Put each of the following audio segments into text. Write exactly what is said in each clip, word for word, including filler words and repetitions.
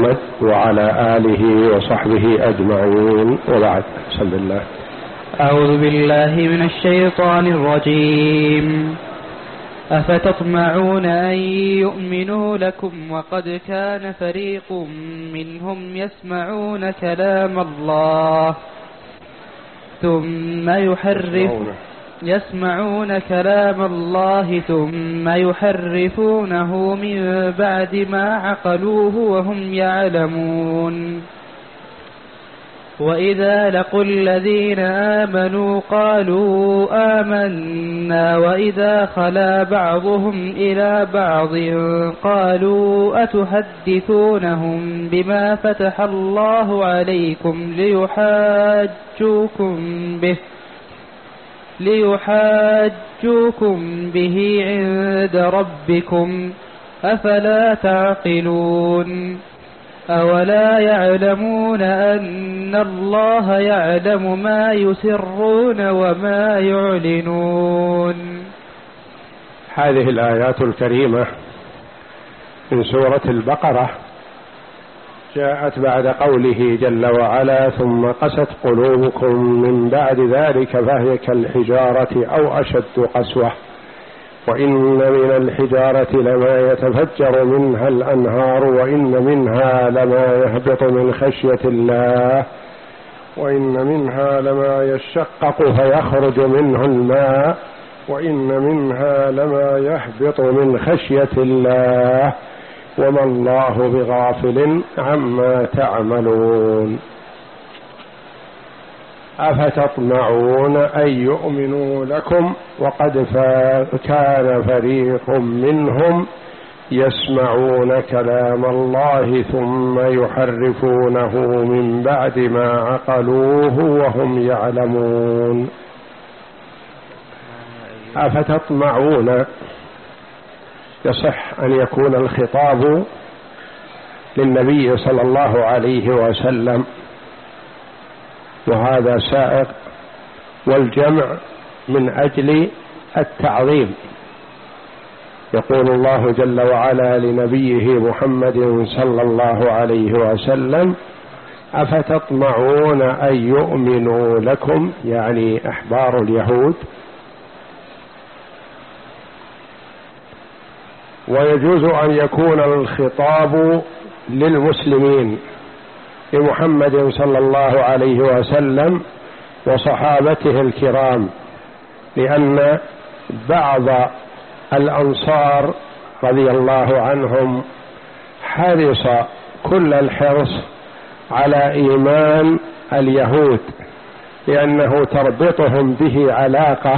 محمد وعلى آله وصحبه أجمعين، وبعد. بسم الله. أعوذ بالله من الشيطان الرجيم. أفتطمعون أن يؤمنوا لكم وقد كان فريق منهم يسمعون كلام الله ثم يحرف يسمعون كلام الله ثم يحرفونه من بعد ما عقلوه وهم يعلمون. وإذا لقوا الذين آمنوا قالوا آمنا وإذا خلا بعضهم إلى بعض قالوا أتحدثونهم بما فتح الله عليكم ليحاجوكم به ليحاجوكم به عند ربكم أفلا تعقلون. أولا يعلمون أن الله يعلم ما يسرون وما يعلنون. هذه الآيات الكريمة من سورة البقرة جاءت بعد قوله جل وعلا: ثم قست قلوبكم من بعد ذلك فهي كالحجارة أو أشد قسوة وإن من الحجارة لما يتفجر منها الأنهار وإن منها لما يهبط من خشية الله وإن منها لما يشقق فيخرج منه الماء وإن منها لما يهبط من خشية الله وما الله بغافل عما تعملون. أفتطمعون أن يؤمنوا لكم وقد كان فريق منهم يسمعون كلام الله ثم يحرفونه من بعد ما عقلوه وهم يعلمون. أفتطمعون يصح أن يكون الخطاب للنبي صلى الله عليه وسلم وهذا سائق، والجمع من أجل التعظيم. يقول الله جل وعلا لنبيه محمد صلى الله عليه وسلم: أفتطمعون أن يؤمنوا لكم، يعني أحبار اليهود. ويجوز أن يكون الخطاب للمسلمين لمحمد صلى الله عليه وسلم وصحابته الكرام، لأن بعض الأنصار رضي الله عنهم حرص كل الحرص على إيمان اليهود، لأنه تربطهم به علاقة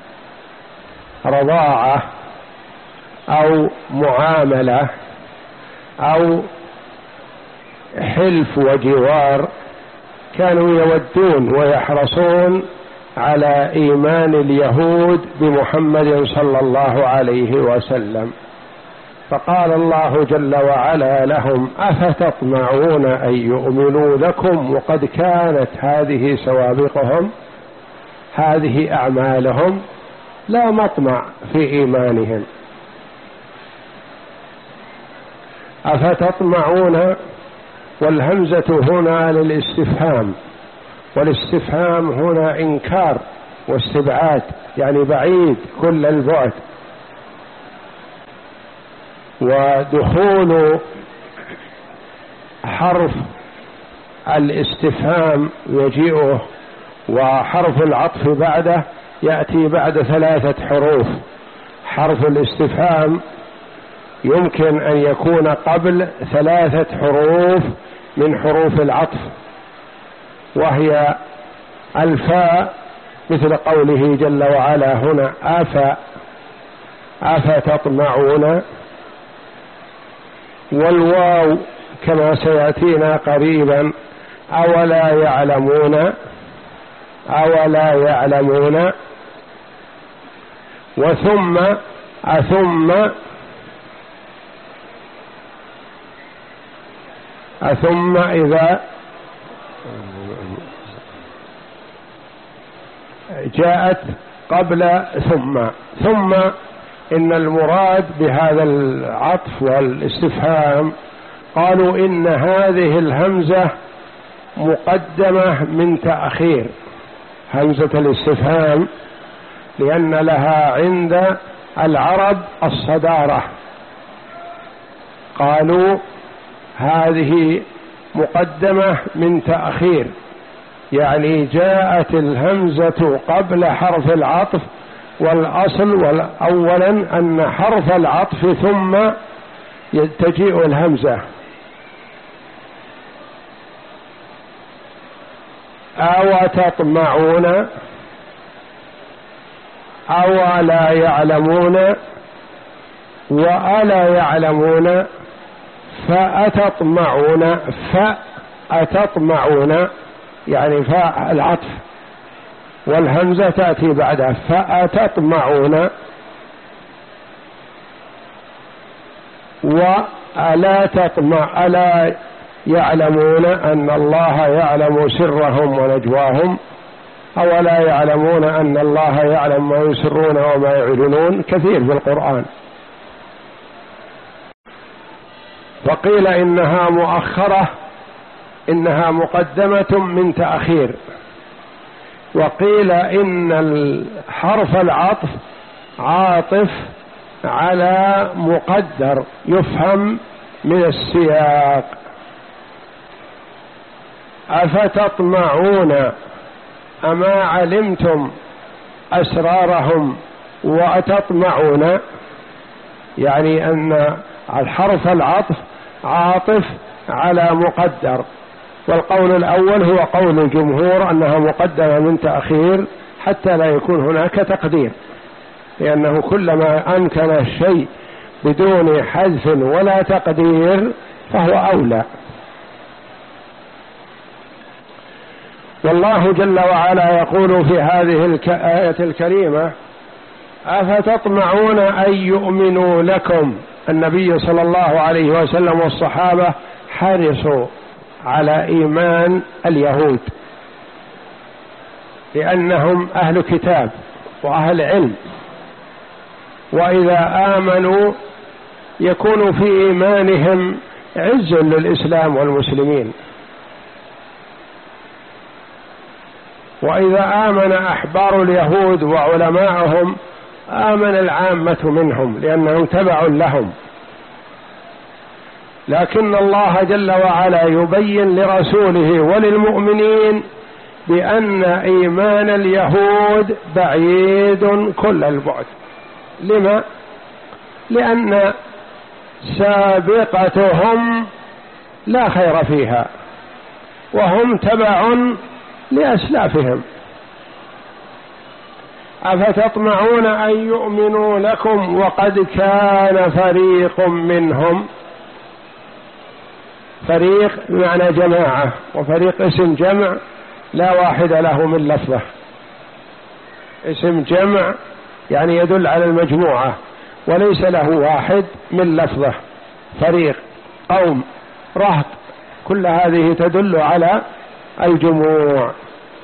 رضاعة أو معاملة أو حلف وجوار، كانوا يودون ويحرصون على إيمان اليهود بمحمد صلى الله عليه وسلم. فقال الله جل وعلا لهم: أفتطمعون أن يؤمنوا لكم وقد كانت هذه سوابقهم، هذه أعمالهم، لا مطمع في إيمانهم. أفتطمعون، والهمزة هنا للاستفهام، والاستفهام هنا إنكار واستبعاد، يعني بعيد كل البعد. ودخول حرف الاستفهام يجيئه وحرف العطف بعده يأتي بعد ثلاثة حروف. حرف الاستفهام يمكن أن يكون قبل ثلاثة حروف من حروف العطف، وهي الفاء مثل قوله جل وعلا هنا: أفا أفتطمعون، والواو كما سيأتينا قريبا: أولا يعلمون أولا يعلمون، وثم أثم أثم إذا جاءت قبل ثم ثم إن المراد بهذا العطف والاستفهام قالوا إن هذه الهمزة مقدمة من تأخير، همزة الاستفهام، لأن لها عند العرب الصدارة. قالوا هذه مقدمة من تأخير، يعني جاءت الهمزة قبل حرف العطف، والأصل أولا أن حرف العطف ثم تجيء الهمزة. أو تطمعون أو لا يعلمون وألا يعلمون فأتطمعون، فأتطمعون يعني فاء العطف والهمزة تأتي بعدها، فأتطمعون. وألا تطمع ألا يعلمون أن الله يعلم سرهم ونجواهم، أو لا يعلمون أن الله يعلم ما يسرون وما يعلنون، كثير في القرآن. وقيل إنها مؤخرة، إنها مقدمة من تأخير. وقيل إن حرف العطف عاطف على مقدر يفهم من السياق. أفتطمعون أما علمتم أسرارهم وأتطمعون، يعني أن الحرف العطف عاطف على مقدر، والقول الأول هو قول الجمهور أنها مقدمة من تأخير حتى لا يكون هناك تقدير، لأنه كلما أمكن الشيء بدون حذف ولا تقدير فهو أولى. والله جل وعلا يقول في هذه الآية الكريمة: أفتطمعون أن يؤمنوا لكم. النبي صلى الله عليه وسلم والصحابة حرصوا على إيمان اليهود، لأنهم أهل كتاب وأهل علم، وإذا آمنوا يكون في إيمانهم عز للإسلام والمسلمين. وإذا آمن أحبار اليهود وعلماءهم آمن العامة منهم لأنهم تبع لهم. لكن الله جل وعلا يبين لرسوله وللمؤمنين بأن إيمان اليهود بعيد كل البعد. لما؟ لأن سابقتهم لا خير فيها، وهم تبع لأسلافهم. أفتطمعون أن يؤمنوا لكم وقد كان فريق منهم. فريق بمعنى جماعة، وفريق اسم جمع لا واحد له من لفظه. اسم جمع يعني يدل على المجموعة وليس له واحد من لفظه. فريق، قوم، رهط، كل هذه تدل على الجموع.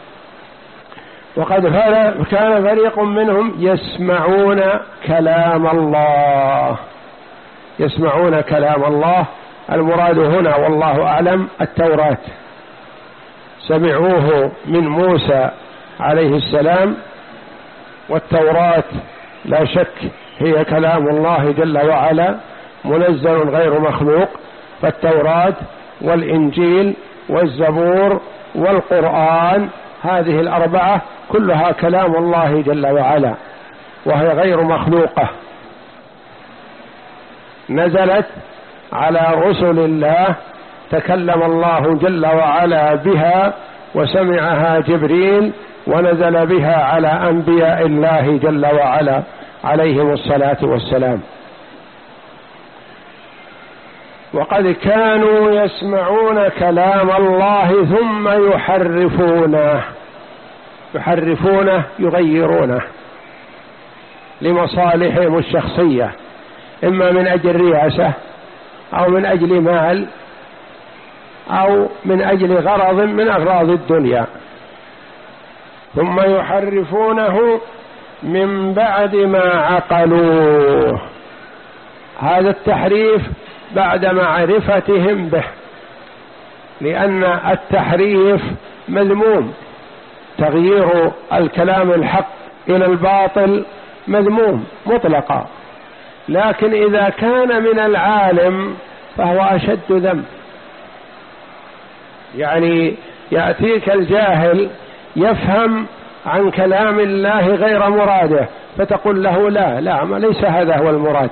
وقد كان فريق منهم يسمعون كلام الله. يسمعون كلام الله، المراد هنا والله أعلم التوراة. سمعوه من موسى عليه السلام، والتوراة لا شك هي كلام الله جل وعلا منزل غير مخلوق. فالتوراة والإنجيل والزبور والقرآن هذه الأربعة كلها كلام الله جل وعلا، وهي غير مخلوقة، نزلت على رسل الله، تكلم الله جل وعلا بها وسمعها جبريل، ونزل بها على أنبياء الله جل وعلا عليهم الصلاة والسلام. وقد كانوا يسمعون كلام الله ثم يحرفونه. يحرفونه يغيرونه لمصالحهم الشخصية، إما من أجل رياسة أو من أجل مال أو من أجل غرض من أغراض الدنيا. ثم يحرفونه من بعد ما عقلوه. هذا التحريف بعد معرفتهم به، لأن التحريف مذموم، تغيير الكلام الحق إلى الباطل مذموم مطلقا، لكن إذا كان من العالم فهو أشد ذنب. يعني يأتيك الجاهل يفهم عن كلام الله غير مراده فتقول له لا لا ما ليس هذا هو المراد.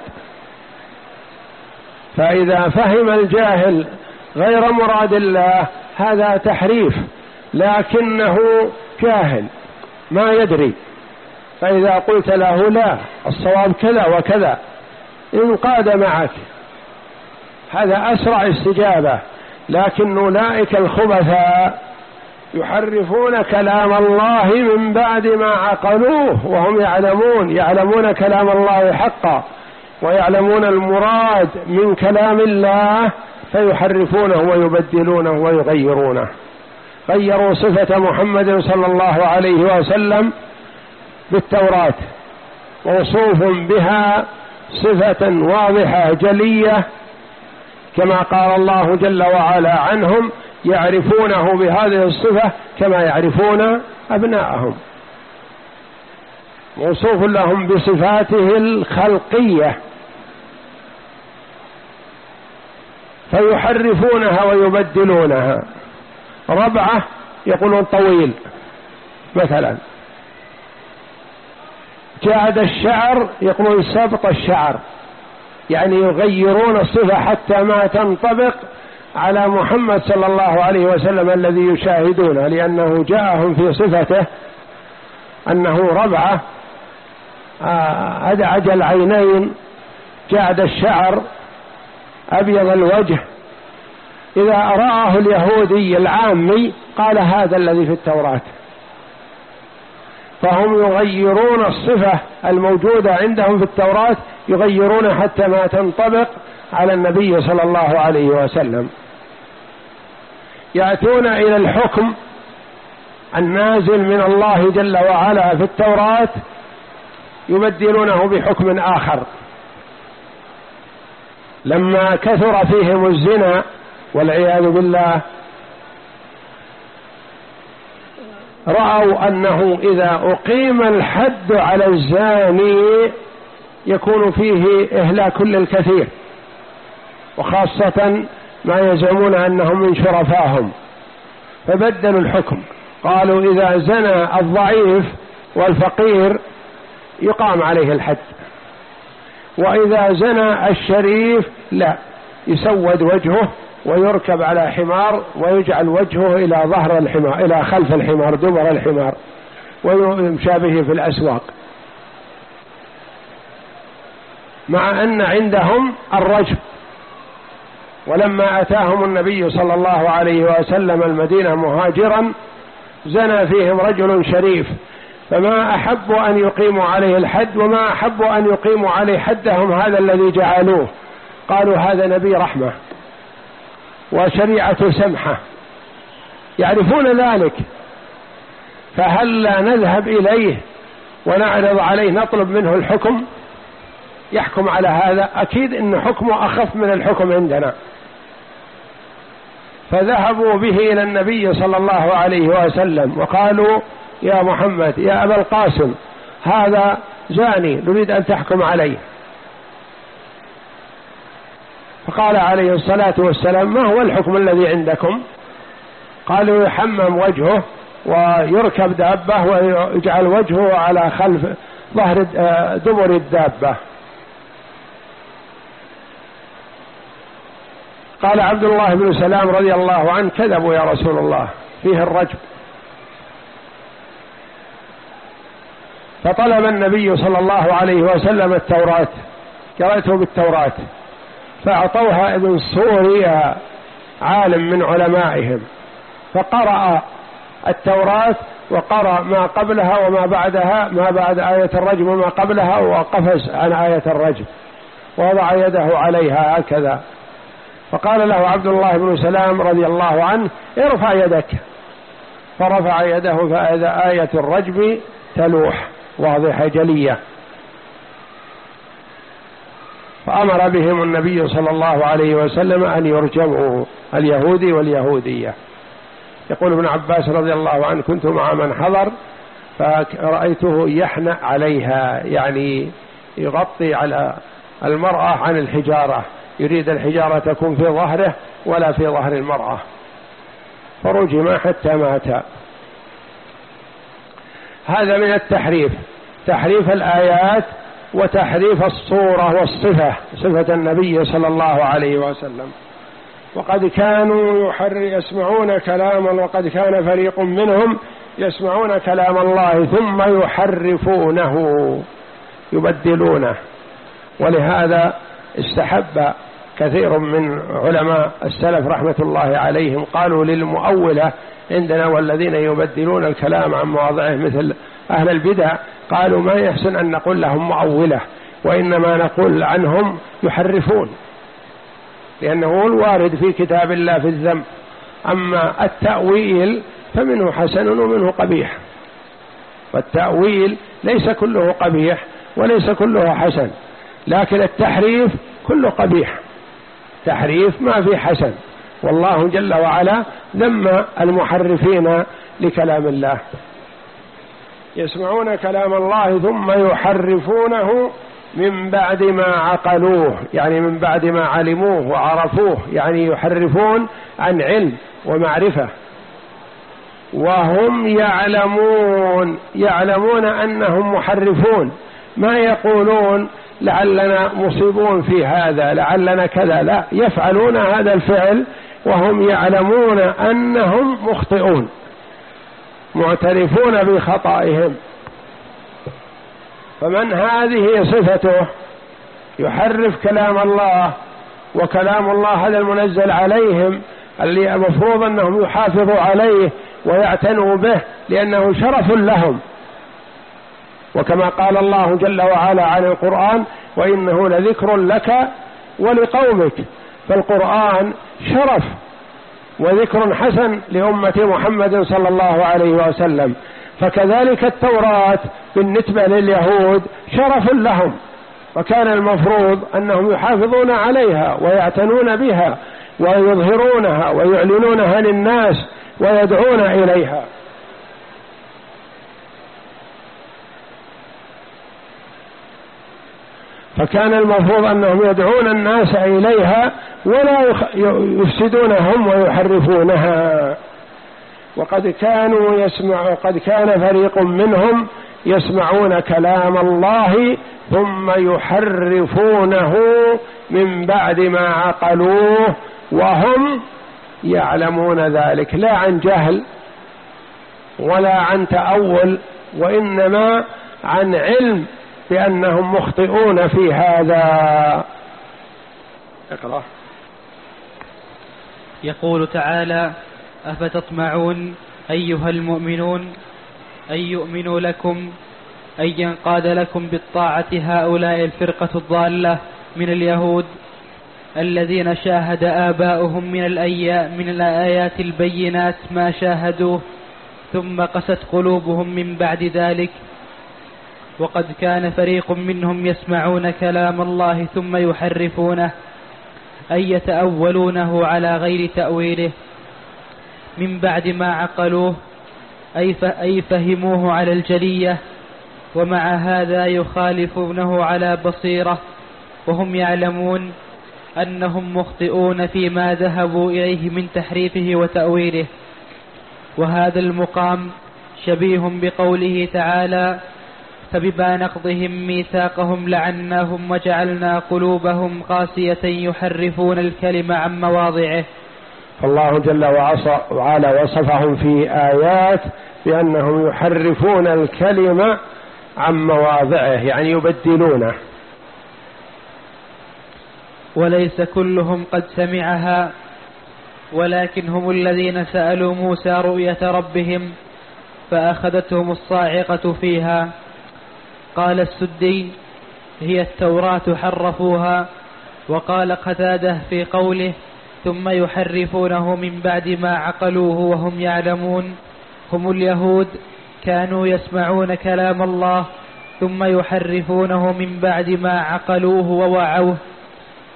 فإذا فهم الجاهل غير مراد الله هذا تحريف، لكنه جاهل ما يدري، فإذا قلت له لا الصواب كذا وكذا انقاد معك، هذا أسرع استجابة. لكن أولئك الخبثاء يحرفون كلام الله من بعد ما عقلوه وهم يعلمون يعلمون كلام الله حقا ويعلمون المراد من كلام الله، فيحرفونه ويبدلونه ويغيرونه. غيروا صفة محمد صلى الله عليه وسلم بالتوراة، موصوف بها صفة واضحة جلية، كما قال الله جل وعلا عنهم يعرفونه بهذه الصفة كما يعرفون أبناءهم، موصوف لهم بصفاته الخلقية، فيحرفونها ويبدلونها. ربعة يقولون طويل مثلا، جعد الشعر يقولون سبط الشعر، يعني يغيرون الصفة حتى ما تنطبق على محمد صلى الله عليه وسلم الذي يشاهدونه، لأنه جاءهم في صفته أنه ربعة أدعج العينين جعد الشعر أبيض الوجه. إذا رآه اليهودي العامي قال هذا الذي في التوراة، فهم يغيرون الصفة الموجودة عندهم في التوراة، يغيرون حتى ما تنطبق على النبي صلى الله عليه وسلم. يأتون إلى الحكم النازل من الله جل وعلا في التوراة يبدلونه بحكم آخر. لما كثر فيهم الزنا والعياذ بالله رأوا أنه إذا أقيم الحد على الزاني يكون فيه إهلاك للكثير، وخاصة ما يزعمون أنهم من شرفاهم، فبدلوا الحكم، قالوا إذا زنى الضعيف والفقير يقام عليه الحد، وإذا زنى الشريف لا، يسود وجهه ويركب على حمار ويجعل وجهه إلى ظهر الحمار إلى خلف الحمار دبر الحمار ويمشى به في الأسواق، مع أن عندهم الرجم. ولما أتاهم النبي صلى الله عليه وسلم المدينة مهاجرا زنى فيهم رجل شريف، فما أحبوا أن يقيموا عليه الحد، وما أحبوا أن يقيموا عليه حدهم هذا الذي جعلوه، قالوا هذا نبي رحمة وشريعة سمحة، يعرفون ذلك، فهل لا نذهب إليه ونعرض عليه نطلب منه الحكم يحكم على هذا؟ أكيد إن حكمه أخف من الحكم عندنا. فذهبوا به إلى النبي صلى الله عليه وسلم وقالوا يا محمد يا أبا القاسم هذا زاني نريد أن تحكم عليه. فقال عليه الصلاة والسلام ما هو الحكم الذي عندكم؟ قالوا يحمم وجهه ويركب دابة ويجعل وجهه على خلف ظهر دبر الدابة. قال عبد الله بن سلام رضي الله عنه كذبوا يا رسول الله فيه الرجم. فطلب النبي صلى الله عليه وسلم التوراة، قرأته بالتوراة، فأعطوها ابن سوريا عالم من علمائهم، فقرأ التوراة وقرأ ما قبلها وما بعدها، ما بعد آية الرجم وما قبلها، وقفز عن آية الرجم ووضع يده عليها هكذا. فقال له عبد الله بن سلام رضي الله عنه ارفع يدك، فرفع يده فإذا آية الرجم تلوح واضحة جلية. فأمر بهم النبي صلى الله عليه وسلم أن يرجموا، اليهودي واليهودية. يقول ابن عباس رضي الله عنه: كنت مع من حضر فرأيته يحنأ عليها، يعني يغطي على المرأة عن الحجارة، يريد الحجارة تكون في ظهره ولا في ظهر المرأة، فرجم حتى مات. هذا من التحريف، تحريف الآيات وتحريف الصورة والصفة، صفة النبي صلى الله عليه وسلم. وقد كانوا يحر يسمعون كلام، وقد كان فريق منهم يسمعون كلام الله ثم يحرفونه، يبدلونه. ولهذا استحب كثير من علماء السلف رحمة الله عليهم، قالوا للمؤولة عندنا والذين يبدلون الكلام عن مواضعه مثل أهل البدع، قالوا ما يحسن أن نقول لهم مؤولة، وإنما نقول عنهم يحرفون، لأنه الوارد في كتاب الله في الذم. أما التأويل فمنه حسن ومنه قبيح، والتأويل ليس كله قبيح وليس كله حسن، لكن التحريف كله قبيح، تحريف ما في حسن، والله جل وعلا ذم المحرفين لكلام الله. يسمعون كلام الله ثم يحرفونه من بعد ما عقلوه، يعني من بعد ما علموه وعرفوه، يعني يحرفون عن علم ومعرفة، وهم يعلمون، يعلمون أنهم محرفون، ما يقولون لعلنا مصيبون في هذا لعلنا كذا، لا، يفعلون هذا الفعل وهم يعلمون أنهم مخطئون، معترفون بخطئهم. فمن هذه صفته يحرف كلام الله، وكلام الله هذا المنزل عليهم اللي المفروض أنهم يحافظوا عليه ويعتنوا به لأنه شرف لهم، وكما قال الله جل وعلا عن القرآن: وإنه لذكر لك ولقومك. فالقرآن شرف وذكر حسن لأمة محمد صلى الله عليه وسلم، فكذلك التوراة بالنسبة لليهود شرف لهم، وكان المفروض أنهم يحافظون عليها ويعتنون بها ويظهرونها ويعلنونها للناس ويدعون إليها. فكان المفروض أنهم يدعون الناس إليها ولا يفسدونهم ويحرفونها. وقد كانوا يسمع قد كان فريق منهم يسمعون كلام الله ثم يحرفونه من بعد ما عقلوه وهم يعلمون ذلك، لا عن جهل ولا عن تأول، وإنما عن علم بأنهم مخطئون في هذا. اقرأ. يقول تعالى: أفتطمعون أيها المؤمنون أن يؤمنوا لكم أن ينقاد لكم بالطاعة هؤلاء الفرقة الضالة من اليهود الذين شاهد آباؤهم من الأيام من الآيات البينات ما شاهدوه ثم قست قلوبهم من بعد ذلك. وقد كان فريق منهم يسمعون كلام الله ثم يحرفونه أي يتأولونه على غير تأويله من بعد ما عقلوه أي فهموه على الجلية، ومع هذا يخالفونه على بصيرة وهم يعلمون أنهم مخطئون فيما ذهبوا إليه من تحريفه وتأويله. وهذا المقام شبيه بقوله تعالى: فبما نقضهم ميثاقهم لعناهم وجعلنا قلوبهم قاسية يحرفون الكلم عن مواضعه. فالله جل وعلا وصفهم في آيات بأنهم يحرفون الكلمة عن مواضعه، يعني يبدلونه. وليس كلهم قد سمعها، ولكن هم الذين سألوا موسى رؤية ربهم فأخذتهم الصاعقة فيها. قال السدي: هي التوراة حرفوها. وقال قتادة في قوله: ثم يحرفونه من بعد ما عقلوه وهم يعلمون، هم اليهود كانوا يسمعون كلام الله ثم يحرفونه من بعد ما عقلوه ووعوه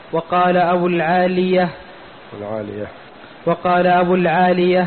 وقال أبو العالية العالية وقال أبو العالية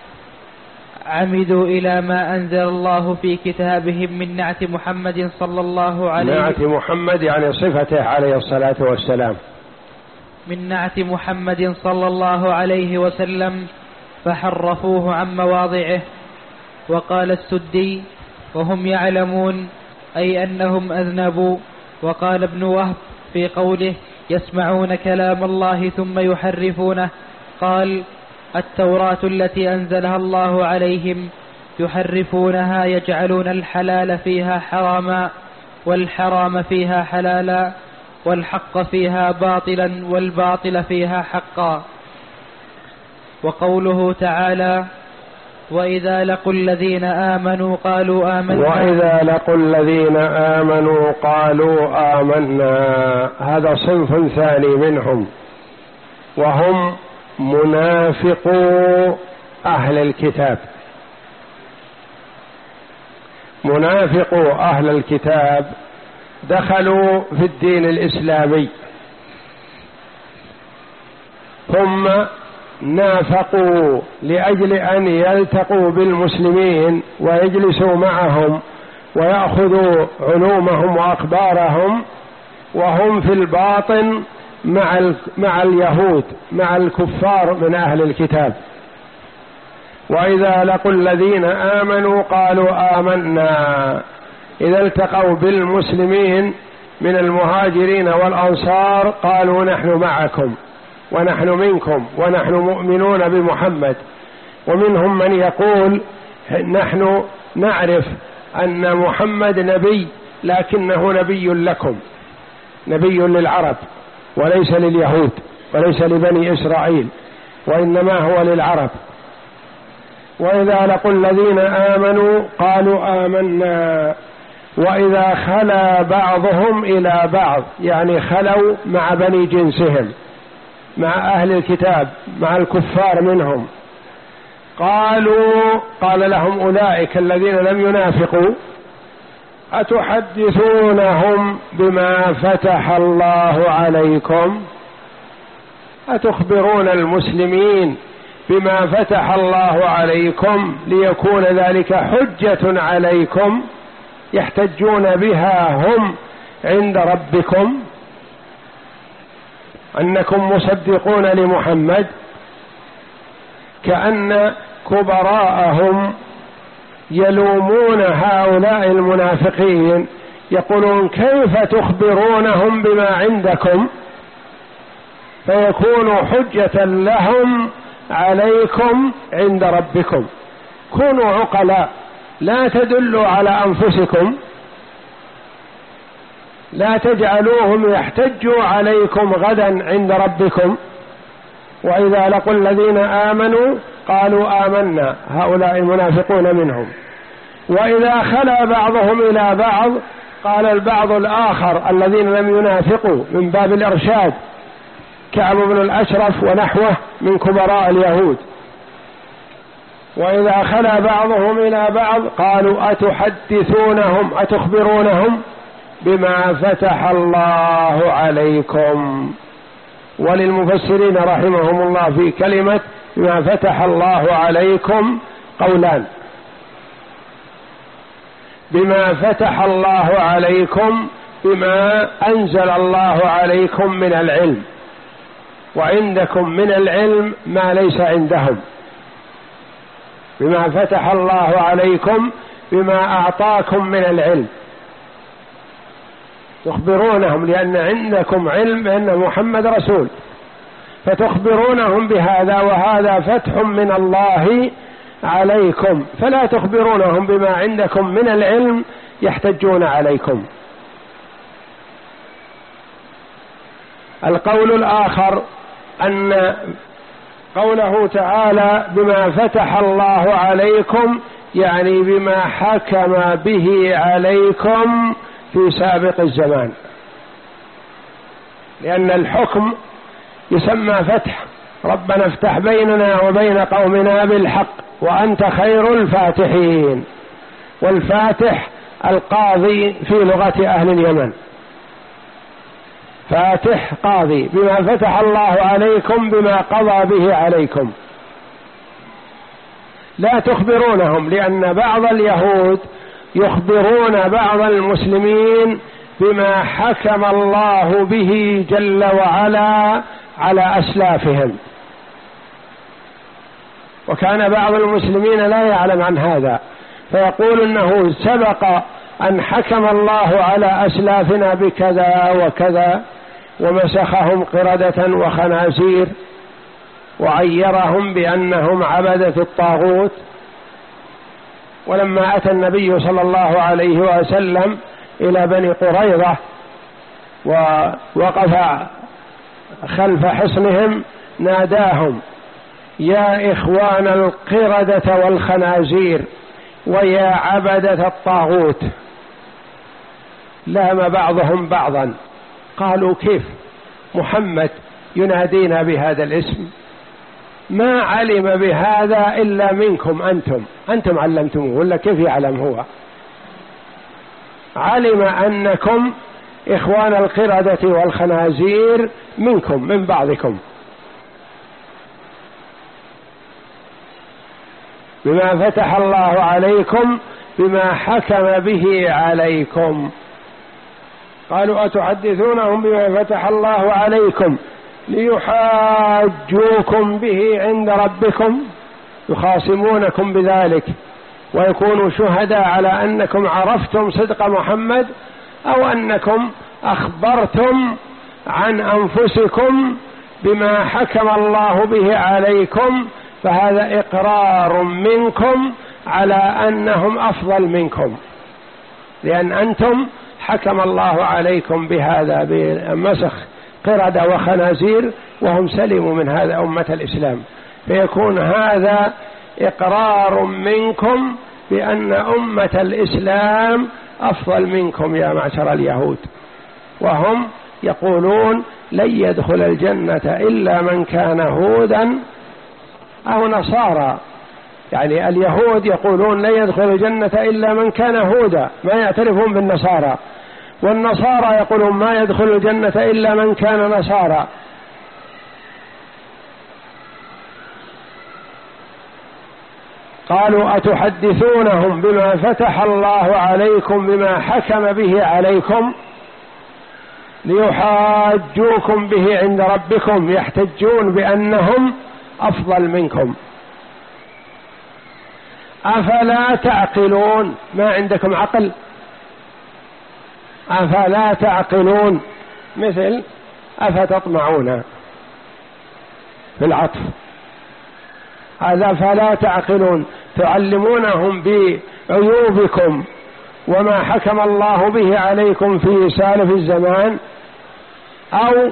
عمدوا إلى ما أنزل الله في كتابهم من نعت محمد صلى الله عليه وسلم. نعت محمد يعني صفته عليه الصلاة والسلام. من نعت محمد صلى الله عليه وسلم فحرفوه عن مواضعه. وقال السدي وهم يعلمون أي أنهم أذنبوا. وقال ابن وهب في قوله يسمعون كلام الله ثم يحرفونه قال التوراة التي أنزلها الله عليهم يحرفونها يجعلون الحلال فيها حراما والحرام فيها حلالا والحق فيها باطلا والباطل فيها حقا. وقوله تعالى وإذا لقوا الذين آمنوا قالوا آمنا وإذا لقوا الذين آمنوا قالوا آمنا، هذا صنف ثاني منهم وهم منافقو أهل الكتاب. منافقو أهل الكتاب دخلوا في الدين الإسلامي ثم نافقوا لأجل أن يلتقوا بالمسلمين ويجلسوا معهم ويأخذوا علومهم وأخبارهم، وهم في الباطن مع مع اليهود مع الكفار من أهل الكتاب. وإذا لقوا الذين آمنوا قالوا آمنا، إذا التقوا بالمسلمين من المهاجرين والأنصار قالوا نحن معكم ونحن منكم ونحن مؤمنون بمحمد. ومنهم من يقول نحن نعرف أن محمد نبي لكنه نبي لكم، نبي للعرب وليس لليهود وليس لبني إسرائيل وإنما هو للعرب. وإذا لقوا الذين آمنوا قالوا آمنا، وإذا خلا بعضهم إلى بعض يعني خلوا مع بني جنسهم مع أهل الكتاب مع الكفار منهم قالوا قال لهم أولئك الذين لم ينافقوا أتحدثونهم بما فتح الله عليكم، أتخبرون المسلمين بما فتح الله عليكم ليكون ذلك حجة عليكم يحتجون بها هم عند ربكم أنكم مصدقون لمحمد. كأن كبراءهم يلومون هؤلاء المنافقين يقولون كيف تخبرونهم بما عندكم فيكون حجة لهم عليكم عند ربكم. كونوا عقلاء، لا تدلوا على أنفسكم، لا تجعلوهم يحتجوا عليكم غدا عند ربكم. وإذا لقوا الذين آمنوا قالوا آمنا، هؤلاء المنافقون منهم. وإذا خلا بعضهم إلى بعض قال البعض الآخر الذين لم ينافقوا من باب الإرشاد كعب بن الأشرف ونحوه من كبراء اليهود. وإذا خلا بعضهم إلى بعض قالوا أتحدثونهم أتخبرونهم بما فتح الله عليكم. وللمفسرين رحمهم الله في كلمة بما فتح الله عليكم قولان: بما فتح الله عليكم بما أنزل الله عليكم من العلم، وعندكم من العلم ما ليس عندهم. بما فتح الله عليكم بما أعطاكم من العلم، تخبرونهم لأن عندكم علم بأن محمد رسول، فتخبرونهم بهذا، وهذا فتح من الله عليكم، فلا تخبرونهم بما عندكم من العلم يحتجون عليكم. القول الآخر أن قوله تعالى بما فتح الله عليكم يعني بما حكم به عليكم في سابق الزمان، لأن الحكم يسمى فتح. ربنا افتح بيننا وبين قومنا بالحق وأنت خير الفاتحين. والفاتح القاضي في لغة أهل اليمن. فاتح قاضي بما فتح الله عليكم بما قضى به عليكم. لا تخبرونهم، لأن بعض اليهود يخبرون بعض المسلمين بما حكم الله به جل وعلا على أسلافهم، وكان بعض المسلمين لا يعلم عن هذا، فيقول إنه سبق أن حكم الله على أسلافنا بكذا وكذا، ومسخهم قردة وخنازير، وعيرهم بأنهم عبدة الطاغوت. ولما أتى النبي صلى الله عليه وسلم إلى بني قريظة ووقف خلف حصنهم ناداهم: يا إخوان القردة والخنازير ويا عبدة الطاغوت. لام بعضهم بعضا، قالوا: كيف محمد ينادينا بهذا الاسم؟ ما علم بهذا إلا منكم أنتم أنتم علمتموه، ولا كيف يعلم هو؟ علم أنكم إخوان القردة والخنازير منكم، من بعضكم، بما فتح الله عليكم بما حكم به عليكم. قالوا: أتحدثونهم بما فتح الله عليكم ليحاجوكم به عند ربكم؟ يخاصمونكم بذلك ويكونوا شهداء على أنكم عرفتم صدق محمد، أو أنكم أخبرتم عن أنفسكم بما حكم الله به عليكم، فهذا إقرار منكم على أنهم أفضل منكم، لأن أنتم حكم الله عليكم بهذا بمسخ قردة وخنازير، وهم سلموا من هذا أمة الإسلام، فيكون هذا إقرار منكم بأن أمة الإسلام أفضل منكم يا معشر اليهود. وهم يقولون: لن يدخل الجنة إلا من كان هودا أو نصارى، يعني اليهود يقولون لن يدخل الجنة إلا من كان هودا، ما يعترفون بالنصارى، والنصارى يقولون ما يدخل الجنة إلا من كان نصارى. قالوا: أتحدثونهم بما فتح الله عليكم بما حكم به عليكم ليحاجوكم به عند ربكم، يحتجون بأنهم أفضل منكم. أفلا تعقلون؟ ما عندكم عقل؟ أفلا تعقلون، مثل أفتطمعون في العطف، هذا فلا تعقلون، تعلمونهم بعيوبكم وما حكم الله به عليكم في سالف الزمان، أو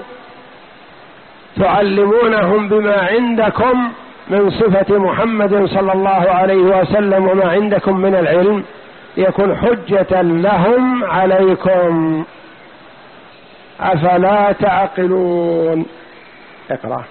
تعلمونهم بما عندكم من صفة محمد صلى الله عليه وسلم وما عندكم من العلم، يكون حجة لهم عليكم. أفلا تعقلون؟ اقرأ.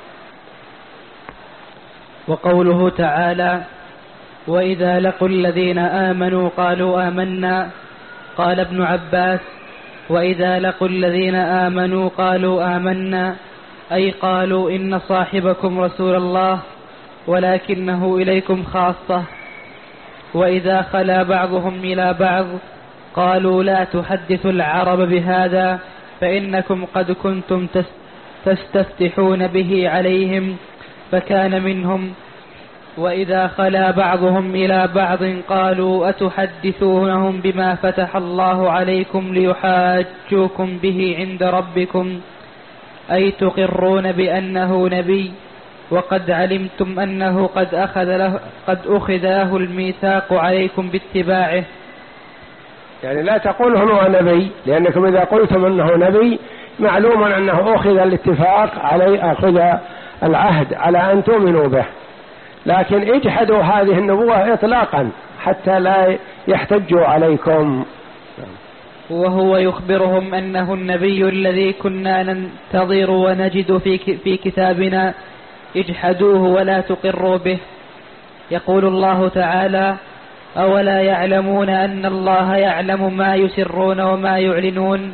وقوله تعالى: وإذا لقوا الذين آمنوا قالوا آمنا. قال ابن عباس: وإذا لقوا الذين آمنوا قالوا آمنا، أي قالوا إن صاحبكم رسول الله ولكنه إليكم خاصة. وإذا خلا بعضهم إلى بعض قالوا لا تحدثوا العرب بهذا فإنكم قد كنتم تستفتحون به عليهم، فكان منهم. وإذا خلا بعضهم إلى بعض قالوا أتحدثونهم بما فتح الله عليكم ليحاجوكم به عند ربكم، أي تقرون بأنه نبي وقد علمتم أنه قد أخذ له, قد أخذ له الميثاق عليكم باتباعه. يعني لا تقول هو نبي، لأنكم إذا قلتم أنه نبي معلوم أنه أخذ الاتفاق عليه، أخذ العهد على أن تؤمنوا به، لكن اجحدوا هذه النبوة إطلاقا حتى لا يحتجوا عليكم. وهو يخبرهم أنه النبي الذي كنا ننتظر ونجد في في كتابنا، اجحدوه ولا تقروا به. يقول الله تعالى: أولا يعلمون أن الله يعلم ما يسرون وما يعلنون.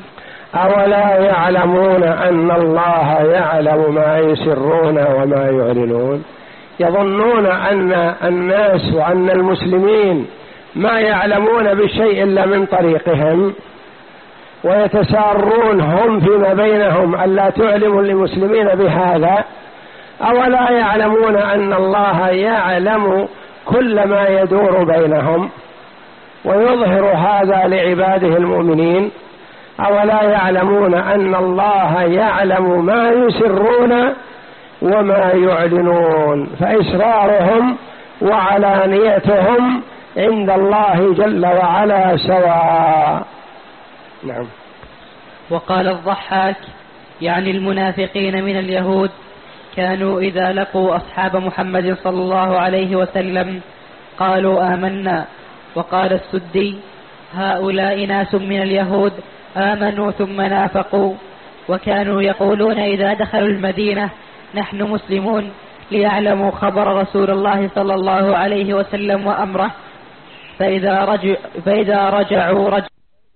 أولا يعلمون أن الله يعلم ما يسرون وما يعلنون؟ يظنون أن الناس وأن المسلمين ما يعلمون بشيء إلا من طريقهم، ويتسارون هم فيما بينهم ألا تعلموا للمسلمين بهذا. أولا يعلمون أن الله يعلم كل ما يدور بينهم ويظهر هذا لعباده المؤمنين؟ أولا يعلمون أن الله يعلم ما يسرون وما يعلنون؟ فإسرارهم وعلانيتهم عند الله جل وعلا سواء. نعم. وقال الضحاك يعني المنافقين من اليهود كانوا إذا لقوا أصحاب محمد صلى الله عليه وسلم قالوا آمنا. وقال السدي هؤلاء ناس من اليهود آمنوا ثم نافقوا، وكانوا يقولون إذا دخلوا المدينة نحن مسلمون ليعلموا خبر رسول الله صلى الله عليه وسلم وأمره، فإذا, رجع فإذا رجعوا رجعوا.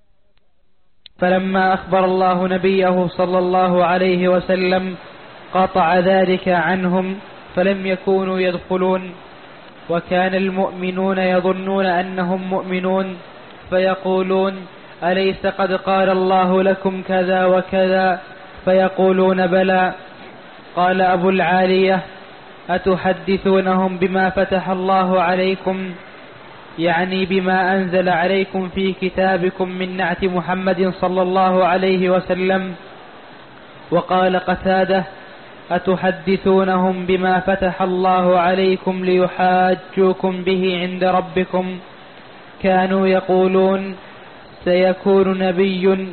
فلما أخبر الله نبيه صلى الله عليه وسلم قطع ذلك عنهم فلم يكونوا يدخلون. وكان المؤمنون يظنون أنهم مؤمنون فيقولون أليس قد قال الله لكم كذا وكذا؟ فيقولون بلى. قال أبو العالية أتحدثونهم بما فتح الله عليكم، يعني بما أنزل عليكم في كتابكم من نعت محمد صلى الله عليه وسلم. وقال قتادة أتحدثونهم بما فتح الله عليكم ليحاجوكم به عند ربكم؟ كانوا يقولون سيكون نبي،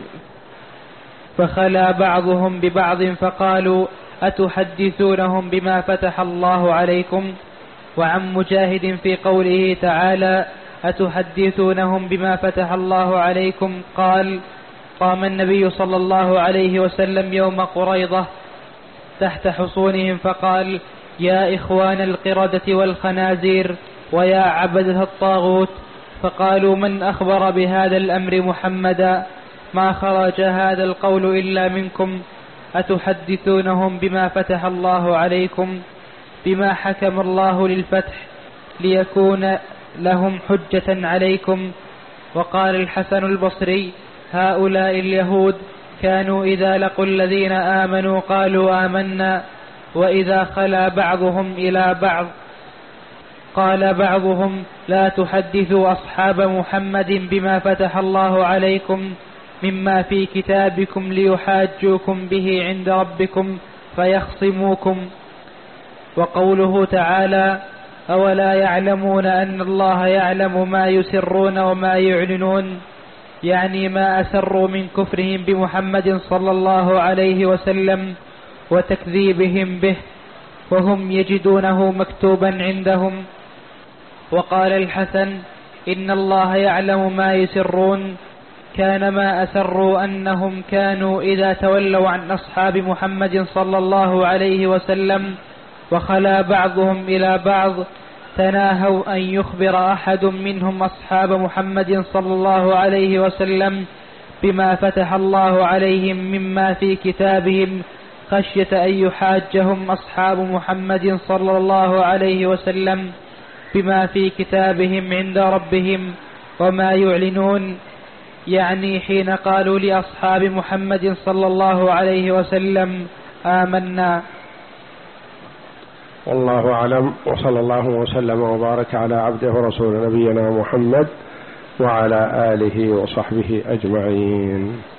فخلا بعضهم ببعض فقالوا أتحدثونهم بما فتح الله عليكم. وعن مجاهد في قوله تعالى أتحدثونهم بما فتح الله عليكم قال قام النبي صلى الله عليه وسلم يوم قريضة تحت حصونهم فقال يا إخوان القردة والخنازير ويا عبدة الطاغوت، فقالوا من أخبر بهذا الأمر محمدا؟ ما خرج هذا القول إلا منكم. أتحدثونهم بما فتح الله عليكم؟ بما حكم الله للفتح ليكون لهم حجة عليكم. وقال الحسن البصري هؤلاء اليهود كانوا إذا لقوا الذين آمنوا قالوا آمنا، وإذا خلا بعضهم إلى بعض قال بعضهم لا تحدثوا أصحاب محمد بما فتح الله عليكم مما في كتابكم ليحاجوكم به عند ربكم فيخصموكم. وقوله تعالى أولا يعلمون أن الله يعلم ما يسرون وما يعلنون، يعني ما أسروا من كفرهم بمحمد صلى الله عليه وسلم وتكذيبهم به وهم يجدونه مكتوبا عندهم. وقال الحسن إن الله يعلم ما يسرون، كان ما أسروا أنهم كانوا إذا تولوا عن أصحاب محمد صلى الله عليه وسلم وخلا بعضهم إلى بعض تناهوا أن يخبر أحد منهم أصحاب محمد صلى الله عليه وسلم بما فتح الله عليهم مما في كتابهم خشية أن يحاجهم أصحاب محمد صلى الله عليه وسلم بما في كتابهم عند ربهم وما يعلنون، يعني حين قالوا لأصحاب محمد صلى الله عليه وسلم آمنا. والله أعلم، وصلى الله وسلم وبارك على عبده ورسول نبينا محمد وعلى آله وصحبه أجمعين.